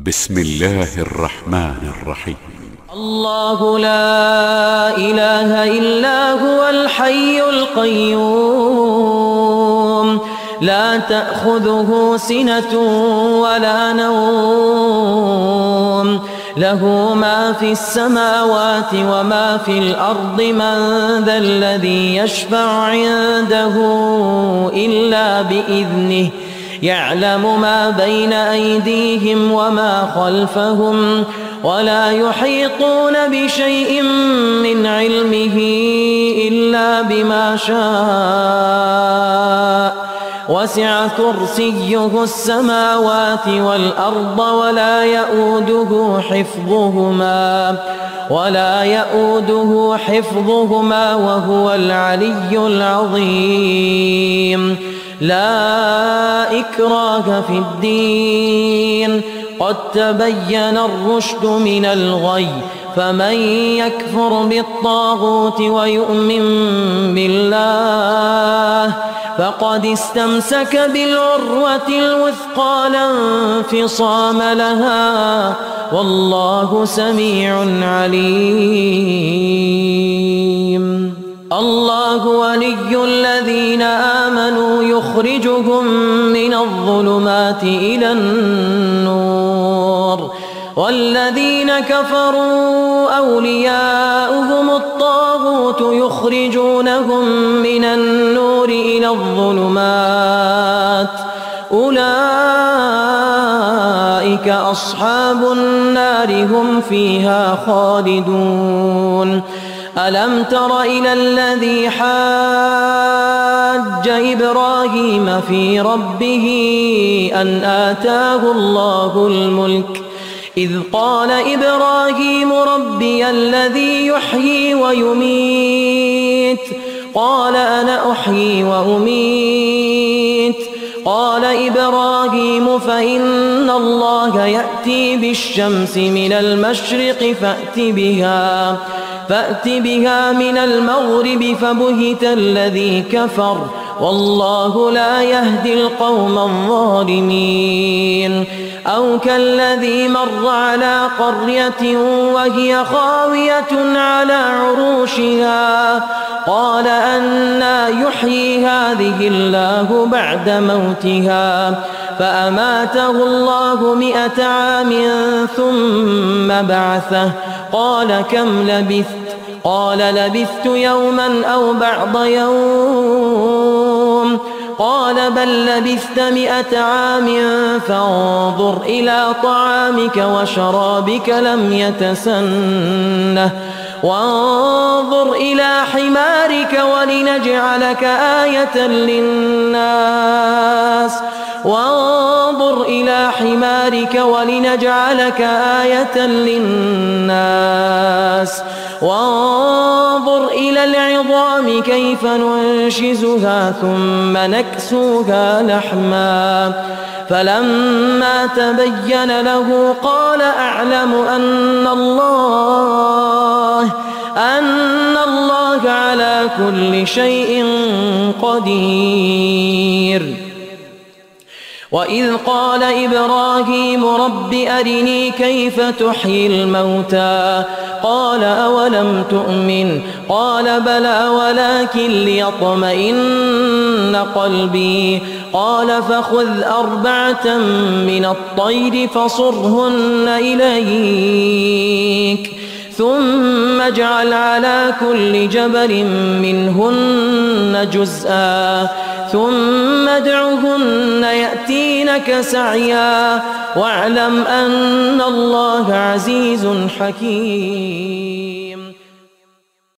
بسم الله الرحمن الرحيم. الله لا إله إلا هو الحي القيوم لا تأخذه سنة ولا نوم له ما في السماوات وما في الأرض من ذا الذي يشفع عنده إلا بإذنه يعلم ما بين أيديهم وما خلفهم ولا يحيطون بشيء من علمه إلا بما شاء وسع كرسيه السماوات والأرض ولا يؤوده حفظهما وهو العلي العظيم. لا إكراه في الدين قد تبين الرشد من الغي فمن يكفر بالطاغوت ويؤمن بالله فقد استمسك بالعروة الوثقى لا انفصام لها والله سميع عليم. الله ولي الذين آمنوا يخرجهم من الظلمات إلى النور والذين كفروا أولياؤهم الطاغوت يخرجونهم من النور إلى الظلمات أولئك أصحاب النار هم فيها خالدون. ألم تر إلى الذي حاج إبراهيم في ربه أن آتاه الله الملك إذ قال إبراهيم ربي الذي يحيي ويميت قال أنا أحيي وأميت قال إبراهيم فإن الله يأتي بالشمس من المشرق فأت بها من المغرب فبهت الذي كفر والله لا يهدي القوم الظالمين. أو كالذي مر على قرية وهي خاوية على عروشها قال أنى يحيي هذه الله بعد موتها فأماته الله 100 عام ثم بعثه قال كم لبثت قال لبثت يوما أو بعض يوم قال بل لبثت 100 عام فانظر إلى طعامك وشرابك لم يتسنه وانظر إلى حمارك ولنجعلك آية للناس وانظر إلى العظام كيف ننشزها ثم نكسوها لحما فلما تبين له قال أعلم أن الله على كل شيء قدير. وإذ قال إبراهيم رب أرني كيف تحيي الموتى قال أولم تؤمن قال بلى ولكن ليطمئن قلبي قال فخذ 4 من الطير فصرهن إليك ثم اجعل على كل جبل منهن جزءا ثم ادعهن يأتينك سعيا واعلم أن الله عزيز حكيم.